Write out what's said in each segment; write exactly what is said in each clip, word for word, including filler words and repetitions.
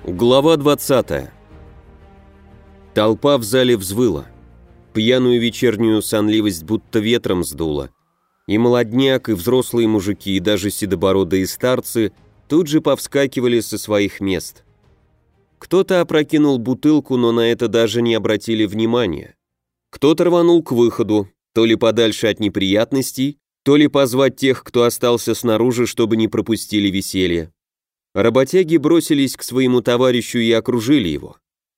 Глава двадцатая. Толпа в зале взвыла. Пьяную вечернюю сонливость будто ветром сдуло. И молодняк, и взрослые мужики, и даже седобородые старцы тут же повскакивали со своих мест. Кто-то опрокинул бутылку, но на это даже не обратили внимания. Кто-то рванул к выходу, то ли подальше от неприятностей, то ли позвать тех, кто остался снаружи, чтобы не пропустили веселье. Работяги бросились к своему товарищу и окружили его.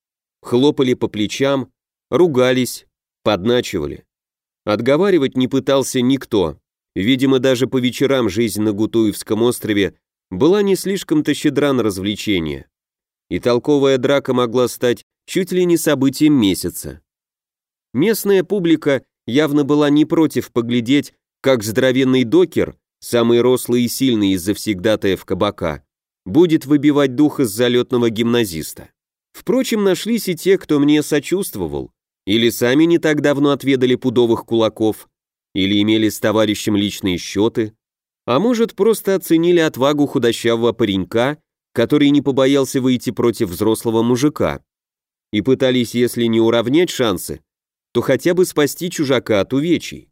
Хлопали по плечам, ругались, подначивали. Отговаривать не пытался никто. Видимо, даже по вечерам жизнь на Гутуевском острове была не слишком-то щедра на развлечения. И толковая драка могла стать чуть ли не событием месяца. Местная публика явно была не против поглядеть, как здоровенный докер, самый рослый и сильный из завсегдатаев кабака, будет выбивать дух из залетного гимназиста. Впрочем, нашлись и те, кто мне сочувствовал, или сами не так давно отведали пудовых кулаков, или имели с товарищем личные счеты, а может, просто оценили отвагу худощавого паренька, который не побоялся выйти против взрослого мужика, и пытались, если не уравнять шансы, то хотя бы спасти чужака от увечий.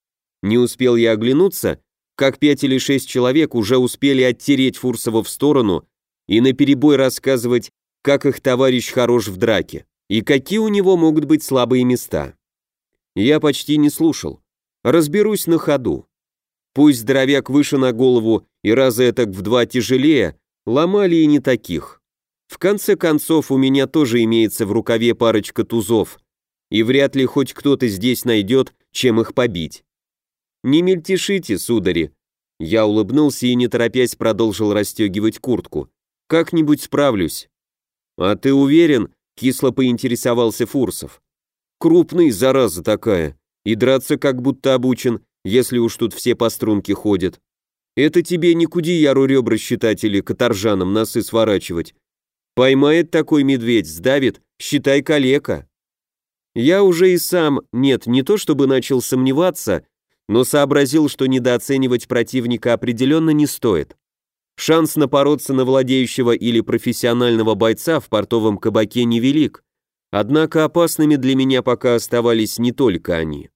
Не успел я оглянуться, как пять или шесть человек уже успели оттереть Фурсова в сторону и наперебой рассказывать, как их товарищ хорош в драке и какие у него могут быть слабые места. Я почти не слушал. Разберусь на ходу. Пусть здоровяк выше на голову и раза этак в два тяжелее, ломали и не таких. В конце концов, у меня тоже имеется в рукаве парочка тузов, и вряд ли хоть кто-то здесь найдет, чем их побить. «Не мельтешите, судари!» Я улыбнулся и, не торопясь, продолжил расстегивать куртку. «Как-нибудь справлюсь». «А ты уверен?» — кисло поинтересовался Фурсов. «Крупный, зараза такая, и драться как будто обучен, если уж тут все по струнке ходят. Это тебе не Кудеяру ребра считать или каторжанам носы сворачивать. Поймает такой медведь, сдавит, считай калека». Я уже и сам, нет, не то чтобы начал сомневаться, но сообразил, что недооценивать противника определенно не стоит. Шанс напороться на владеющего или профессионального бойца в портовом кабаке невелик, однако опасными для меня пока оставались не только они.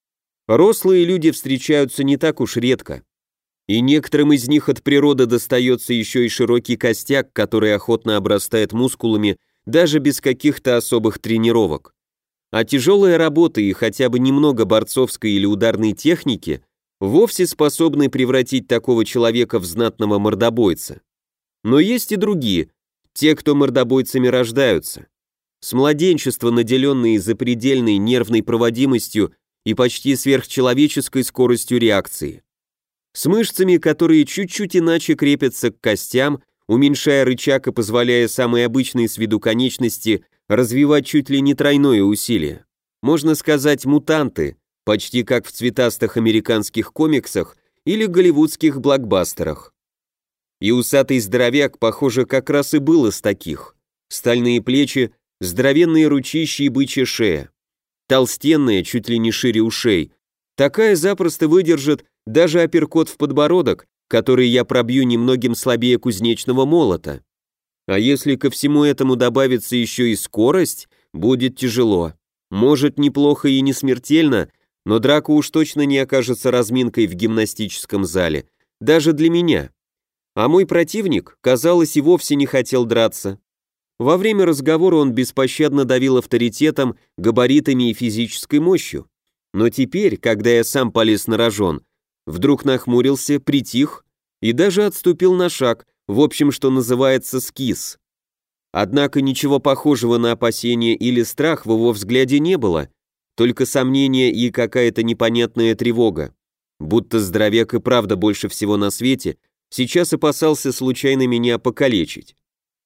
Рослые люди встречаются не так уж редко, и некоторым из них от природы достается еще и широкий костяк, который охотно обрастает мускулами даже без каких-то особых тренировок. А тяжелая работа и хотя бы немного борцовской или ударной техники вовсе способны превратить такого человека в знатного мордобойца. Но есть и другие, те, кто мордобойцами рождаются. С младенчества наделенные запредельной нервной проводимостью и почти сверхчеловеческой скоростью реакции. С мышцами, которые чуть-чуть иначе крепятся к костям, уменьшая рычаг и позволяя самой обычной с виду конечности развивать чуть ли не тройное усилие. Можно сказать, мутанты, почти как в цветастых американских комиксах или голливудских блокбастерах. И усатый здоровяк, похоже, как раз и был из таких. Стальные плечи, здоровенные ручища и бычья шея. Толстенная, чуть ли не шире ушей. Такая запросто выдержит даже апперкот в подбородок, который я пробью немногим слабее кузнечного молота. А если ко всему этому добавится еще и скорость, будет тяжело. Может, неплохо и не смертельно, но драка уж точно не окажется разминкой в гимнастическом зале, даже для меня. А мой противник, казалось, и вовсе не хотел драться. Во время разговора он беспощадно давил авторитетом, габаритами и физической мощью. Но теперь, когда я сам полез на рожон, вдруг нахмурился, притих и даже отступил на шаг, в общем, что называется, скис. Однако ничего похожего на опасение или страх в его взгляде не было, только сомнение и какая-то непонятная тревога. Будто здоровяк и правда больше всего на свете сейчас опасался случайно меня покалечить.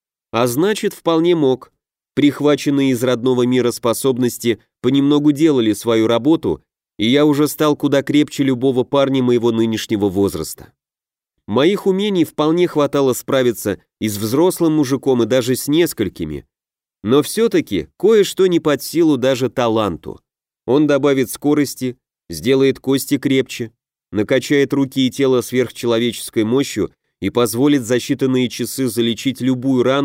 А значит, вполне мог. Прихваченные из родного мира способности понемногу делали свою работу, и я уже стал куда крепче любого парня моего нынешнего возраста. Моих умений вполне хватало справиться и с взрослым мужиком, и даже с несколькими. Но все-таки кое-что не под силу даже таланту. Он добавит скорости, сделает кости крепче, накачает руки и тело сверхчеловеческой мощью и позволит за считанные часы залечить любую рану,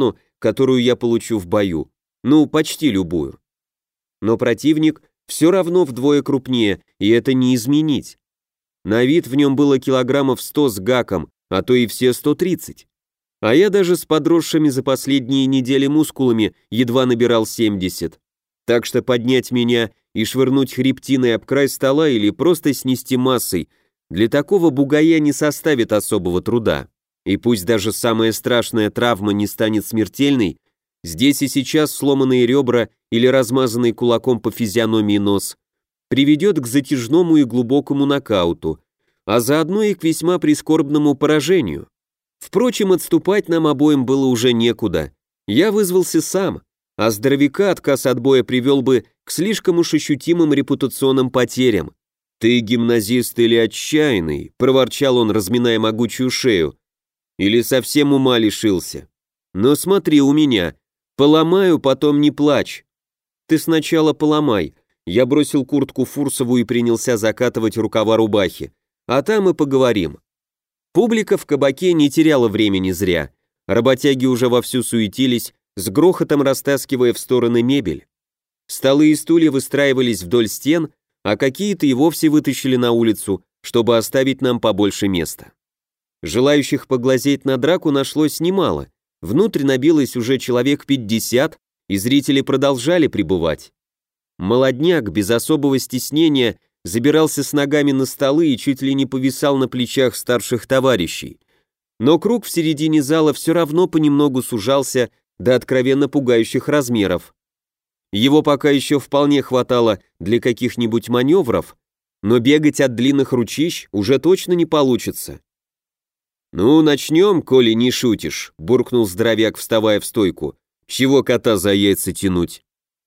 которую я получу в бою. Ну, почти любую. Но противник все равно вдвое крупнее, и это не изменить. На вид в нем было килограммов сто с гаком, а то и все сто тридцать. А я даже с подросшими за последние недели мускулами едва набирал семьдесят. Так что поднять меня и швырнуть хребтиной об край стола или просто снести массой для такого бугая не составит особого труда. И пусть даже самая страшная травма не станет смертельной, здесь и сейчас сломанные ребра или размазанный кулаком по физиономии нос приведет к затяжному и глубокому нокауту, а заодно и к весьма прискорбному поражению. Впрочем, отступать нам обоим было уже некуда. Я вызвался сам, а здоровяка отказ от боя привел бы к слишком уж ощутимым репутационным потерям. «Ты гимназист или отчаянный?» — проворчал он, разминая могучую шею. «Или совсем ума лишился? Но смотри у меня, поломаю, потом не плачь». «Ты сначала поломай». Я бросил куртку Фурсову и принялся закатывать рукава рубахи. «А там и поговорим». Публика в кабаке не теряла времени зря. Работяги уже вовсю суетились, с грохотом растаскивая в стороны мебель. Столы и стулья выстраивались вдоль стен, а какие-то и вовсе вытащили на улицу, чтобы оставить нам побольше места. Желающих поглазеть на драку нашлось немало. Внутрь набилось уже человек пятьдесят, и зрители продолжали пребывать. Молодняк без особого стеснения забирался с ногами на столы и чуть ли не повисал на плечах старших товарищей. Но круг в середине зала все равно понемногу сужался до откровенно пугающих размеров. Его пока еще вполне хватало для каких-нибудь маневров, но бегать от длинных ручищ уже точно не получится. «Ну, начнем, коли не шутишь», — буркнул здоровяк, вставая в стойку. «Чего кота за яйца тянуть?»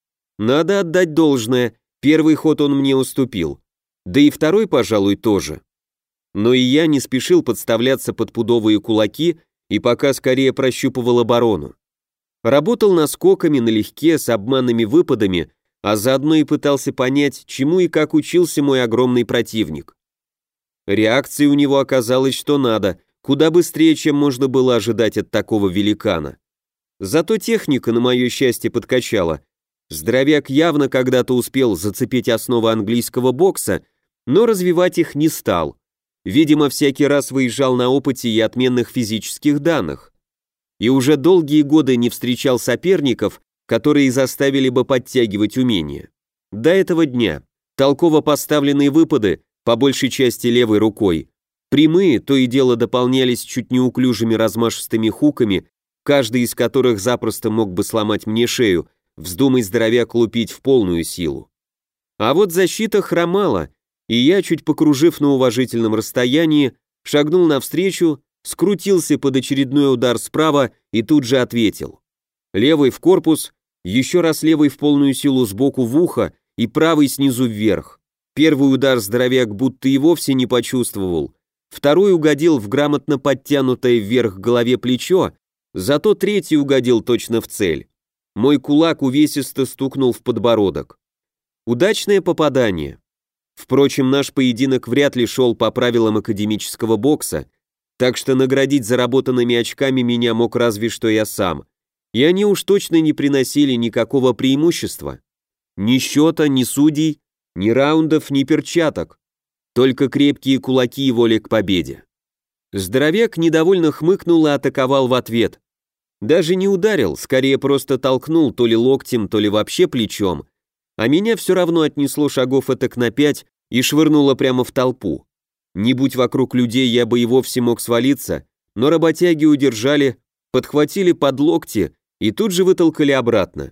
Надо отдать должное, первый ход он мне уступил. Да и второй, пожалуй, тоже. Но и я не спешил подставляться под пудовые кулаки и пока скорее прощупывал оборону. Работал наскоками налегке, с обманными выпадами, а заодно и пытался понять, чему и как учился мой огромный противник. Реакция у него оказалась что надо, куда быстрее, чем можно было ожидать от такого великана. Зато техника, на мое счастье, подкачала. Здоровяк явно когда-то успел зацепить основы английского бокса, но развивать их не стал. Видимо, всякий раз выезжал на опыте и отменных физических данных. И уже долгие годы не встречал соперников, которые заставили бы подтягивать умения. До этого дня толково поставленные выпады, по большей части левой рукой, прямые, то и дело дополнялись чуть неуклюжими размашистыми хуками, каждый из которых запросто мог бы сломать мне шею, вздумай здоровяк лупить в полную силу. А вот защита хромала, и я, чуть покружив на уважительном расстоянии, шагнул навстречу, скрутился под очередной удар справа и тут же ответил. Левый в корпус, еще раз левый в полную силу сбоку в ухо и правый снизу вверх. Первый удар здоровяк будто и вовсе не почувствовал, второй угодил в грамотно подтянутое вверх к голове плечо, зато третий угодил точно в цель. Мой кулак увесисто стукнул в подбородок. Удачное попадание. Впрочем, наш поединок вряд ли шел по правилам академического бокса, так что наградить заработанными очками меня мог разве что я сам. И они уж точно не приносили никакого преимущества. Ни счета, ни судей, ни раундов, ни перчаток. Только крепкие кулаки и воля к победе. Здоровяк недовольно хмыкнул и атаковал в ответ. Даже не ударил, скорее просто толкнул то ли локтем, то ли вообще плечом, а меня все равно отнесло шагов этак на пять и швырнуло прямо в толпу. Не будь вокруг людей, я бы и вовсе мог свалиться, но работяги удержали, подхватили под локти и тут же вытолкали обратно.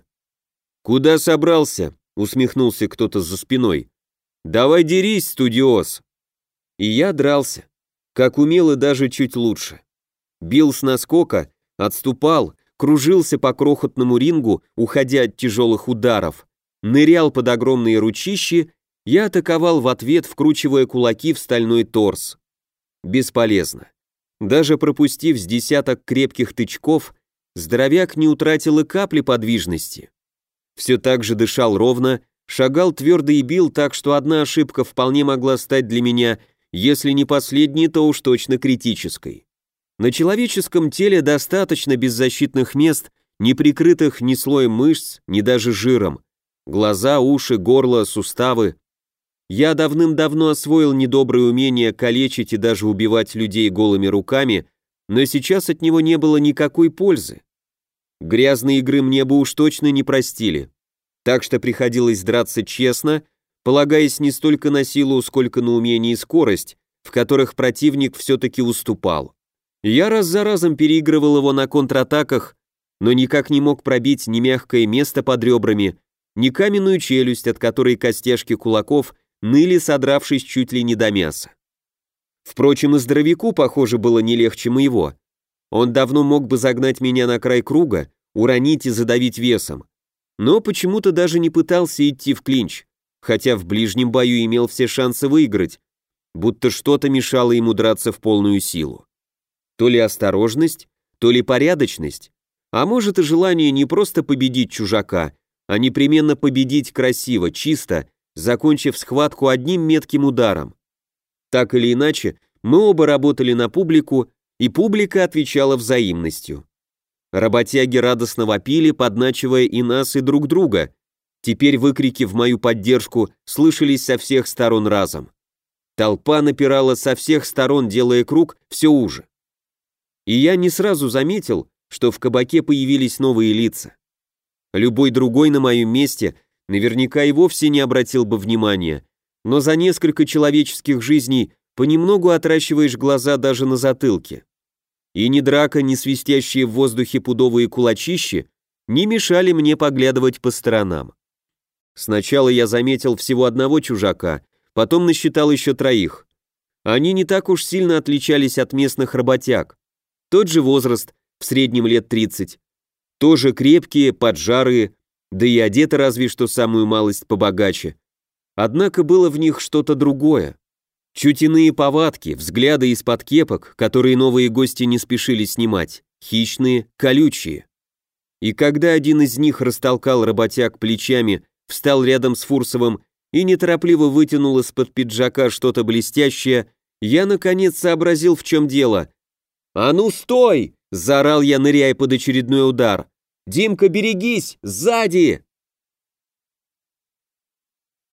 «Куда собрался?» — усмехнулся кто-то за спиной. «Давай дерись, студиоз!» И я дрался, как умел и даже чуть лучше. Бил с наскока, отступал, кружился по крохотному рингу, уходя от тяжелых ударов, нырял под огромные ручищи, я атаковал в ответ, вкручивая кулаки в стальной торс. Бесполезно. Даже пропустив с десяток крепких тычков, здоровяк не утратил и капли подвижности. Все так же дышал ровно, шагал твердо и бил так, что одна ошибка вполне могла стать для меня, если не последней, то уж точно критической. На человеческом теле достаточно беззащитных мест, не прикрытых ни слоем мышц, ни даже жиром. Глаза, уши, горло, суставы. Я давным-давно освоил недоброе умение калечить и даже убивать людей голыми руками, но сейчас от него не было никакой пользы. Грязные игры мне бы уж точно не простили, так что приходилось драться честно, полагаясь не столько на силу, сколько на умение и скорость, в которых противник все-таки уступал. Я раз за разом переигрывал его на контратаках, но никак не мог пробить ни мягкое место под ребрами, ни каменную челюсть, от которой костяшки кулаков ныли, содравшись чуть ли не до мяса. Впрочем, и здоровяку, похоже, было не легче моего. Он давно мог бы загнать меня на край круга, уронить и задавить весом, но почему-то даже не пытался идти в клинч, хотя в ближнем бою имел все шансы выиграть, будто что-то мешало ему драться в полную силу. То ли осторожность, то ли порядочность, а может и желание не просто победить чужака, а непременно победить красиво, чисто, закончив схватку одним метким ударом. Так или иначе, мы оба работали на публику, и публика отвечала взаимностью. Работяги радостно вопили, подначивая и нас, и друг друга. Теперь выкрики в мою поддержку слышались со всех сторон разом. Толпа напирала со всех сторон, делая круг все уже. И я не сразу заметил, что в кабаке появились новые лица. Любой другой на моем месте наверняка и вовсе не обратил бы внимания, но за несколько человеческих жизней понемногу отращиваешь глаза даже на затылке. И ни драка, ни свистящие в воздухе пудовые кулачищи не мешали мне поглядывать по сторонам. Сначала я заметил всего одного чужака, потом насчитал еще троих. Они не так уж сильно отличались от местных работяг. Тот же возраст, в среднем лет тридцать. Тоже крепкие, поджарые, да и одеты разве что самую малость побогаче. Однако было в них что-то другое. Чуть иные повадки, взгляды из-под кепок, которые новые гости не спешили снимать, хищные, колючие. И когда один из них растолкал работяг плечами, встал рядом с Фурсовым и неторопливо вытянул из-под пиджака что-то блестящее, я наконец сообразил, в чем дело. «А ну стой!» – заорал я, ныряя под очередной удар. «Димка, берегись! Сзади!»